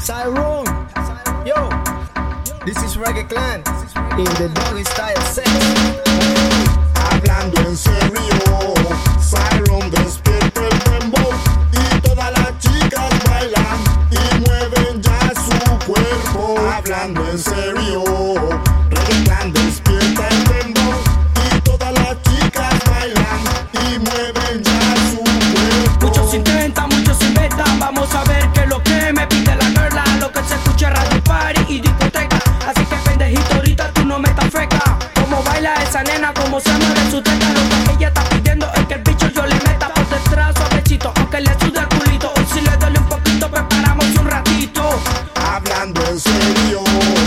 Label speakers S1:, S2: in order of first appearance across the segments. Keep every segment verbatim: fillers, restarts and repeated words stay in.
S1: Siron, yo, this is Reggae Clan in the doggy style set.
S2: Hablando en serio, Siron despierta el dembow y todas las chicas bailan y mueven ya su cuerpo. Hablando en serio, Reggae Clan despierta el dembow y todas las chicas bailan y mueven ya su cuerpo.
S3: Muchos intentan, muchos inventan, vamos a ver qué es lo que me pide la girla. Lo que se escucha radio party y discoteca. Así que pendejito, ahorita tú no metas feca. Como baila esa nena, como se mueve su teta. Lo que ella está pidiendo es que el bicho yo le meta por detrás suavecito, aunque le sude el culito. Hoy si le duele un poquito, preparamos un ratito.
S2: Hablando en serio,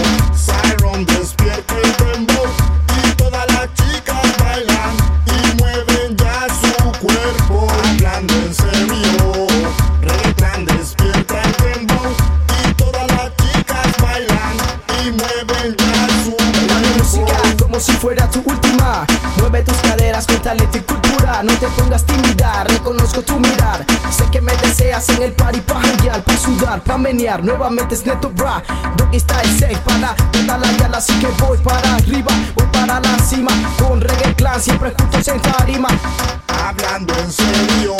S2: Siron despierta el dembow y todas las chicas bailan y mueven ya su cuerpo. Hablando en serio, Reggae Clan despierta el dembow y todas las chicas bailan y mueven ya su
S1: La música
S2: cuerpo.
S1: como si fuera tu última. Mueve tus caderas con talento y cultura. No te pongas tímida, reconozco tu mirar. Sé que me deseas en el party pa' janguear, pa' sudar, pa' menear. Nuevamente es Neto Bra, Doggy Style safe para toda la yala. Así que voy para arriba, voy para la cima. Con Reggae Clan siempre juntos en tarima.
S2: Hablando en serio,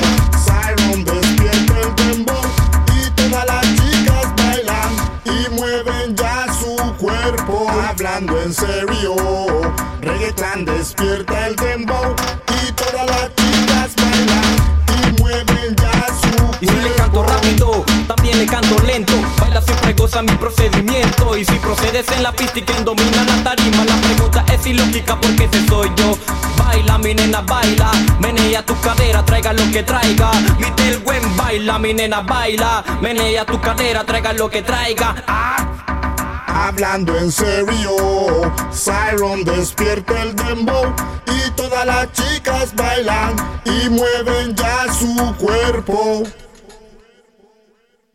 S2: Siron despierta el dembow y todas las chicas bailan y mueven ya su cuerpo. Hablando en serio, Reggae Clan despierta el dembow y todas las chicas bailan y mueven ya su cuerpo.
S4: Y si le canto rápido, también le canto lento. Baila siempre goza mi procedimiento. Y si procedes en la pista y quien domina la tarima, la pregunta es ilógica porque ese soy yo. Baila mi nena, baila, menea tu cadera, traiga lo que traiga. Viste el buen baila, mi nena, baila, menea tu cadera, traiga lo que traiga. Ah.
S2: Hablando en serio, Siron despierta el dembow y todas las chicas bailan y mueven ya su cuerpo.